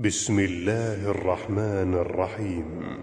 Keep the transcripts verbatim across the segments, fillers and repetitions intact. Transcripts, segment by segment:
بسم الله الرحمن الرحيم.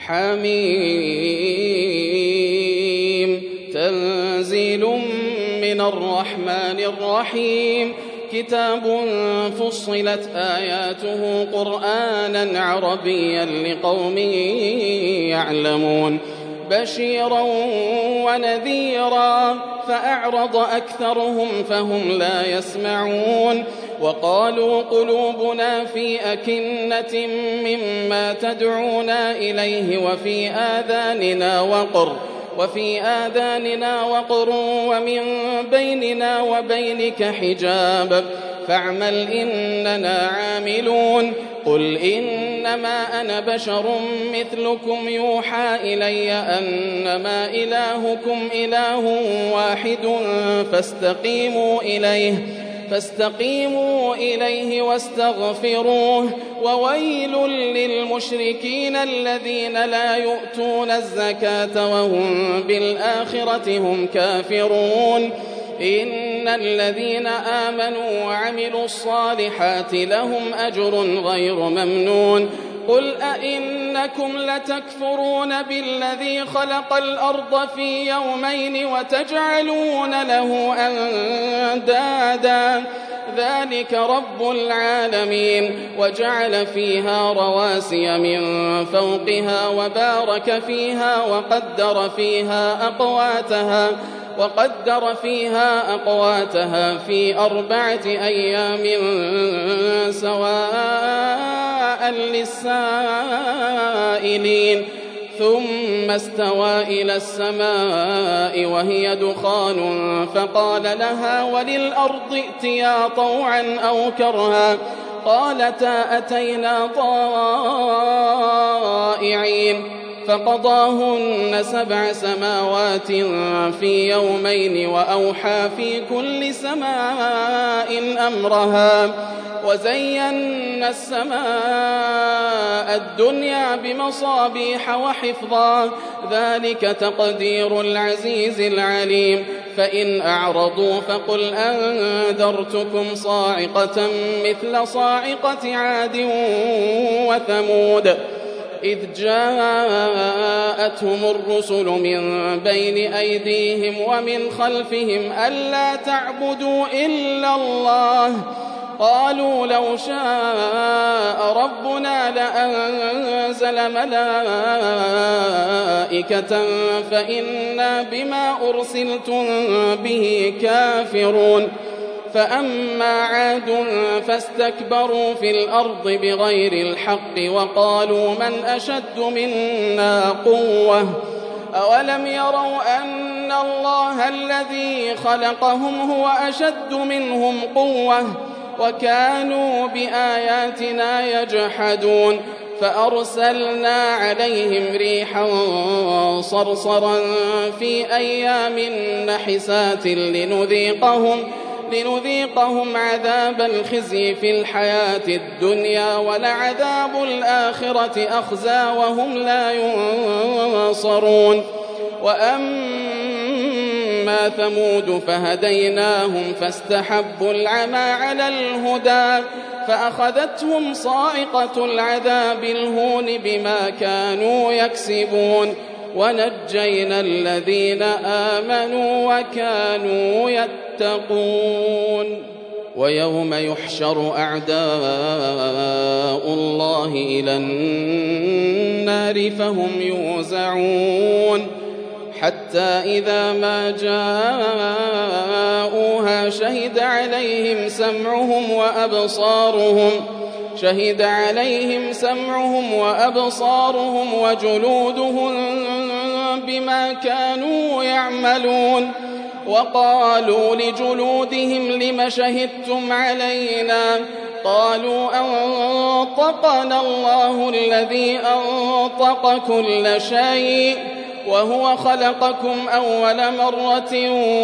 حميم تنزيل من الرحمن الرحيم. كتاب فصلت آياته قرآنا عربيا لقوم يعلمون بشيرا ونذيرا فأعرض أكثرهم فهم لا يسمعون. وقالوا قلوبنا في أكنة مما تدعونا إليه وفي آذاننا وقر وفي آذاننا وقر ومن بيننا وبينك حجاب فاعمل إننا عاملون. قل إنما أنا بشر مثلكم يوحى إلي أنما إلهكم إله واحد فاستقيموا إليه فاستقيموا إليه واستغفروه. وويل للمشركين الذين لا يؤتون الزكاة وهم بالآخرة هم كافرون. إن الذين آمنوا وعملوا الصالحات لهم أجر غير ممنون. قل أئنكم لتكفرون بالذي خلق الأرض في يومين وتجعلون له أندادا ذلك رب العالمين. وجعل فيها رواسي من فوقها وبارك فيها وقدر فيها أقواتها وقدر فيها أقواتها في أربعة أيام سواء للسائلين. ثم استوى إلى السماء وهي دخان فقال لها وللأرض ائتيا طوعا أو كرها قالتا أتينا طائعين. فقضاهن سبع سماوات في يومين وأوحى في كل سماء أمرها وزينا السماء الدنيا بمصابيح وحفظا ذلك تقدير العزيز العليم. فإن أعرضوا فقل أنذرتكم صاعقة مثل صاعقة عاد وثمود إذ جاءتهم الرسل من بين أيديهم ومن خلفهم ألا تعبدوا إلا الله قالوا لو شاء ربنا لأنزل ملائكة فإنا بما أرسلتم به كافرون. فأما عاد فاستكبروا في الأرض بغير الحق وقالوا من أشد منا قوة أولم يروا أن الله الذي خلقهم هو أشد منهم قوة وكانوا بآياتنا يجحدون. فأرسلنا عليهم ريحا صرصرا في أيام نحسات لنذيقهم لنذيقهم عذاب الخزي في الحياة الدنيا ولعذاب الآخرة أخزى وهم لا ينصرون. وأما ثمود فهديناهم فاستحبوا العمى على الهدى فأخذتهم صاعقة العذاب الهون بما كانوا يكسبون. ونجينا الذين آمنوا وكانوا يتقون. ويوم يحشر أعداء الله إلى النار فهم يوزعون حتى إذا ما جاءوها شهد عليهم سمعهم وأبصارهم شهد عليهم سمعهم وأبصارهم وجلودهم بما كانوا يعملون. وقالوا لجلودهم لم شهدتم علينا قالوا أنطقنا الله الذي أنطق كل شيء وهو خلقكم أول مرة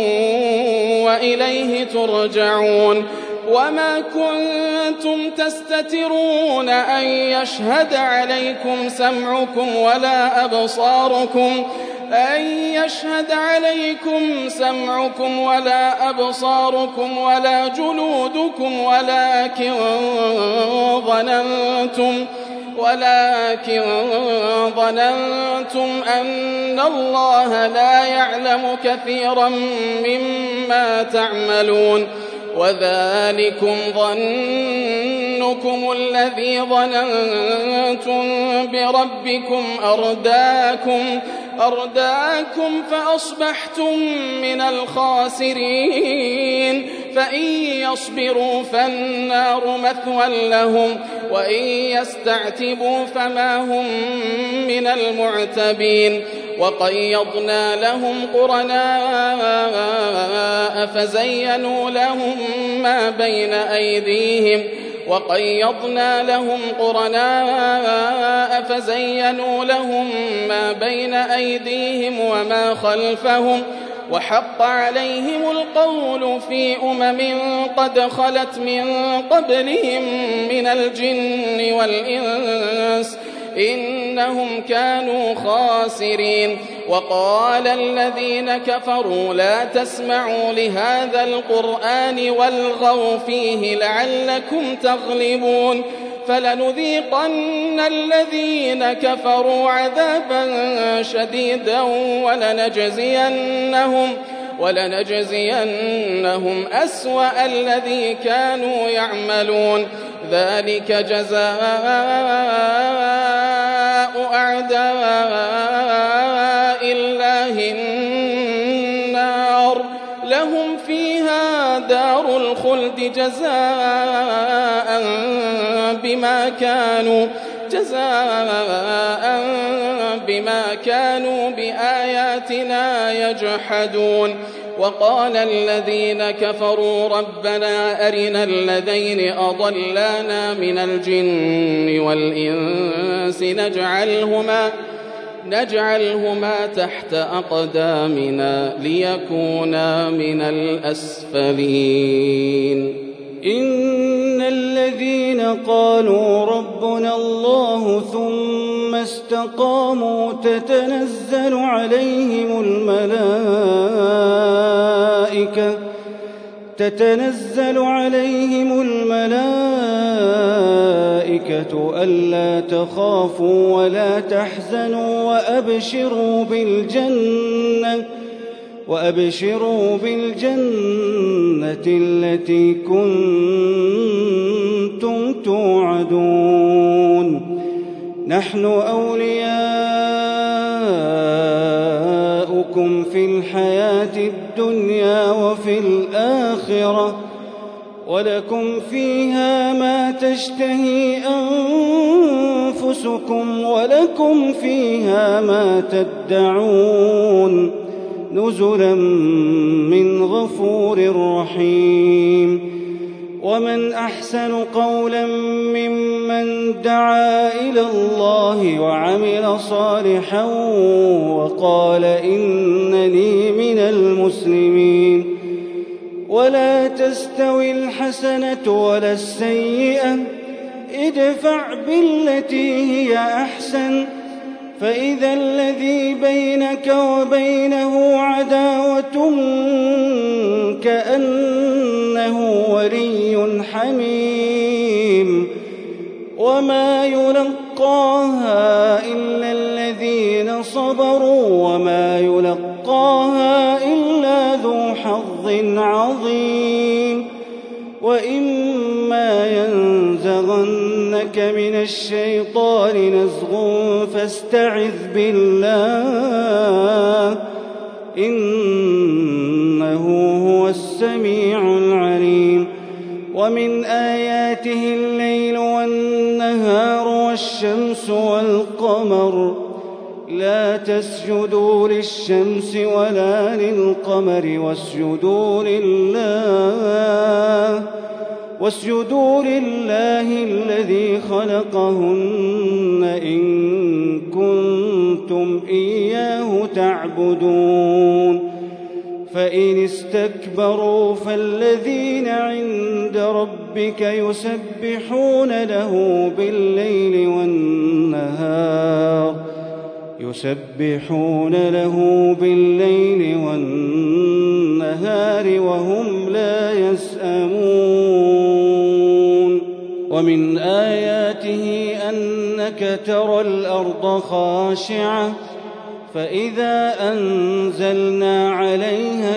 وإليه ترجعون. وما كنتم تستترون أن يشهد عليكم سمعكم ولا أبصاركم أن يشهد عليكم سمعكم ولا أبصاركم ولا جلودكم ولكن ظننتم ولكن ظننتم أن الله لا يعلم كثيرا مما تعملون وذلكم ظنكم الذي ظننتم بربكم أرداكم أرداكم فأصبحتم من الخاسرين فإن يصبروا فالنار مثوى لهم وإن يستعتبوا فما هم من المعتبين وقيضنا لهم قرناء فزينوا لهم ما بين أيديهم وقيضنا لهم قرناء فزينوا لهم ما بين أيديهم وما خلفهم وحق عليهم القول في أمم قد خلت من قبلهم من الجن والإنس إنهم كانوا خاسرين وقال الذين كفروا لا تسمعوا لهذا القرآن والغوا فيه لعلكم تغلبون فلنذيقن الذين كفروا عذابا شديدا ولنجزينهم ولنجزينهم أسوأ الذي كانوا يعملون ذلك جزاء أعداء الله النار لهم فيها دار الخلد جزاء بما كانوا جزاء بما كانوا بآياتنا يجحدون وقال الذين كفروا ربنا أرنا الذين أضلانا من الجن والإنس نجعلهما نجعلهما تحت أقدامنا ليكونا من الأسفلين إن الذين قالوا ربنا الله ثم استقاموا تتنزل عليهم الملائكة تتنزل عليهم الملائكة ألا تخافوا ولا تحزنوا وأبشروا بالجنة وأبشروا بالجنة التي كنتم توعدون نحن أولياؤكم في الحياة الدنيا وفي الآخرة ولكم فيها ما تشتهي أنفسكم ولكم فيها ما تدعون نزلا من غفور رحيم ومن أحسن قولا ممن دعا إلى الله وعمل صالحا وقال إنني من المسلمين ولا تستوي الحسنة ولا السيئة ادفع بالتي هي أحسن فإذا الذي بينك وبينه عداوة كأنه ولي حميم وما يلقاها إلا الذين صبروا وما يلقاها إلا ذو حظ عظيم وإما ينزغنك من الشيطان نزغ فاستعذ بالله إنه هو السميع العليم ومن آياته الليل والنهار والشمس والقمر لا تسجدوا للشمس ولا للقمر واسجدوا لله واسجدوا لله الذي خلقهن إن كنتم إياه تعبدون فإن استكبروا فالذين عند ربك يسبحون له بالليل والنهار يسبحون له بالليل والنهار وهم لا يسأمون ومن آياته أنك ترى الأرض خاشعة فإذا أنزلنا عليها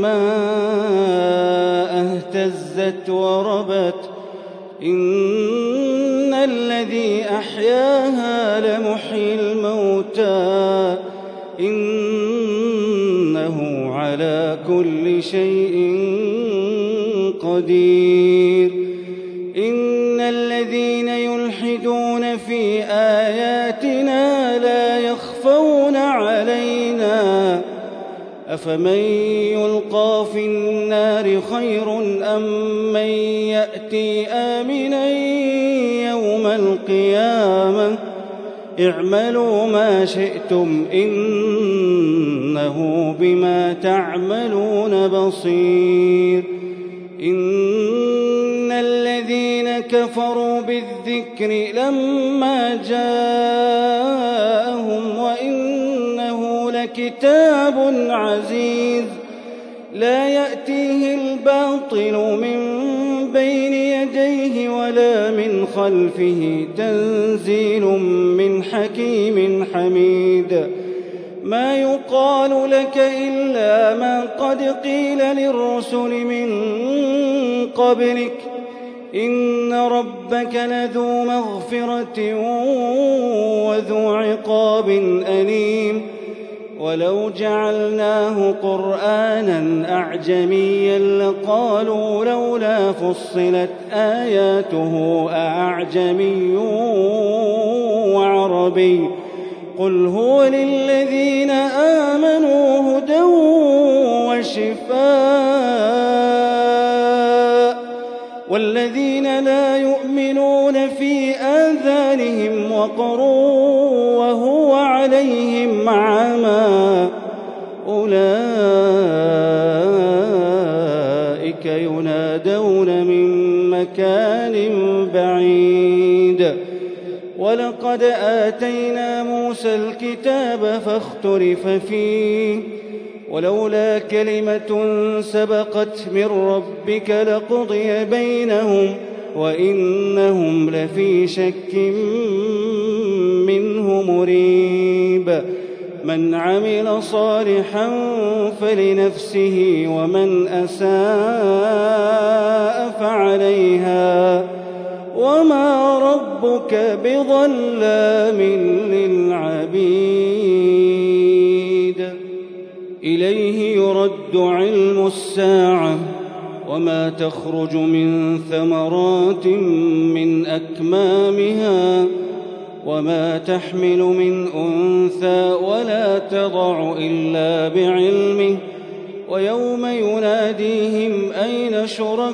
الماء اهتزت وربت إن الذي أحياها لمحيي الموتى إنه على كل شيء قدير إن الذين يلحدون في آياتنا لا يخفون علينا أفمن يلقى في النار خير أم من يأتي آمنا يوم القيامة اعملوا ما شئتم إنه بما تعملون بصير إن الذين كفروا بالذكر لما جاءهم وإنه لكتاب عزيز لا يأتيه الباطل من بين يديه ولا من خلفه تنزيل من حكيم حميد ما يقال لك إلا ما قد قيل للرسل من قبلك إن ربك لذو مغفرة وذو عقاب أليم ولو جعلناه قرآنا أعجميا لقالوا لولا فصلت آياته أعجمي وعربي قل هو للذين آمنوا هدى وشفاء والذين لا يؤمنون في آذانهم وقر وهو عليهم عمى أولئك ينادون من مكان بعيد ولقد آتينا موسى الكتاب فاختلف فيه ولولا كلمة سبقت من ربك لقضي بينهم وإنهم لفي شك منه مريب من عمل صالحا فلنفسه ومن أساء فعليها وما ربك بظلام للعبيد إليه يرد علم الساعة وما تخرج من ثمرات من أكمامها وما تحمل من أنثى ولا تضع إلا بعلمه ويوم يناديهم أين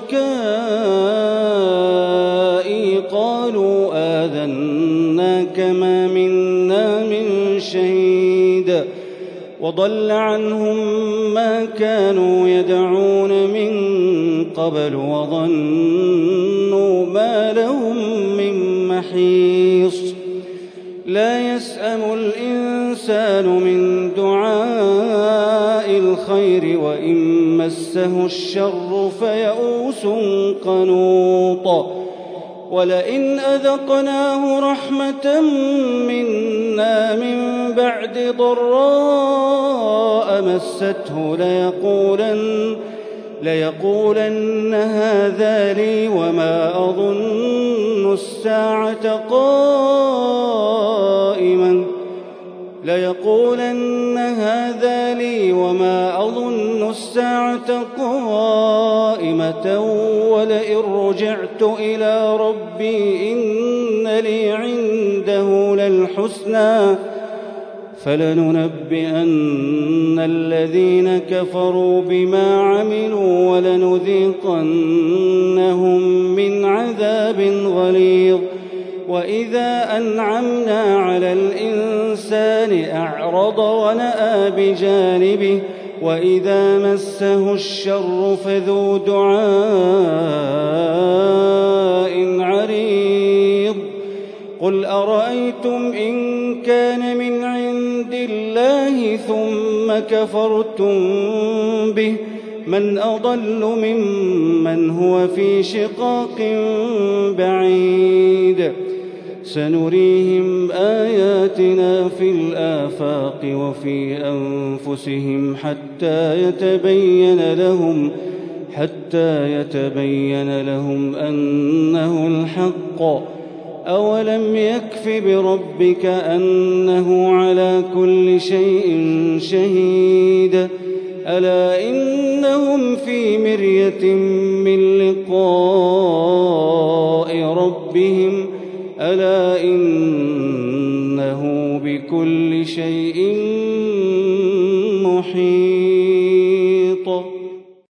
شركائي قالوا آذناك ما منا من شهيد وضل عنهم ما كانوا يدعون من قبل وظنوا ما لهم من محيص لا يسأم الإنسان من دعاء الخير وإن مسه الشر فيئوس قنوط ولئن أذقناه رحمة منا من بعد ضراء مسته ليقولن, ليقولن هذا لي وما أظن الساعة قائما ليقولن هذا لي وما أظن الساعة قائمة ولئن رجعت إلى ربي إن لي عنده للحسنى فلننبئن الذين كفروا بما عملوا ولنذيقنهم من عذاب غليظ وإذا أنعمنا على الإنسان أعرض ونأى بجانبه وإذا مسه الشر فذو دعاء عريض قل أرأيتم إن كان من عند الله ثم كفرتم به من أضل ممن هو في شقاق بعيد سنريهم آياتنا في الآفاق وفي أنفسهم حتى يتبين لهم حتى يتبين لهم أنه الحق أولم يكف بربك أنه على كل شيء شهيد ألا إنهم في مرية من لقاء ربهم ألا إنه بكل شيء محيط.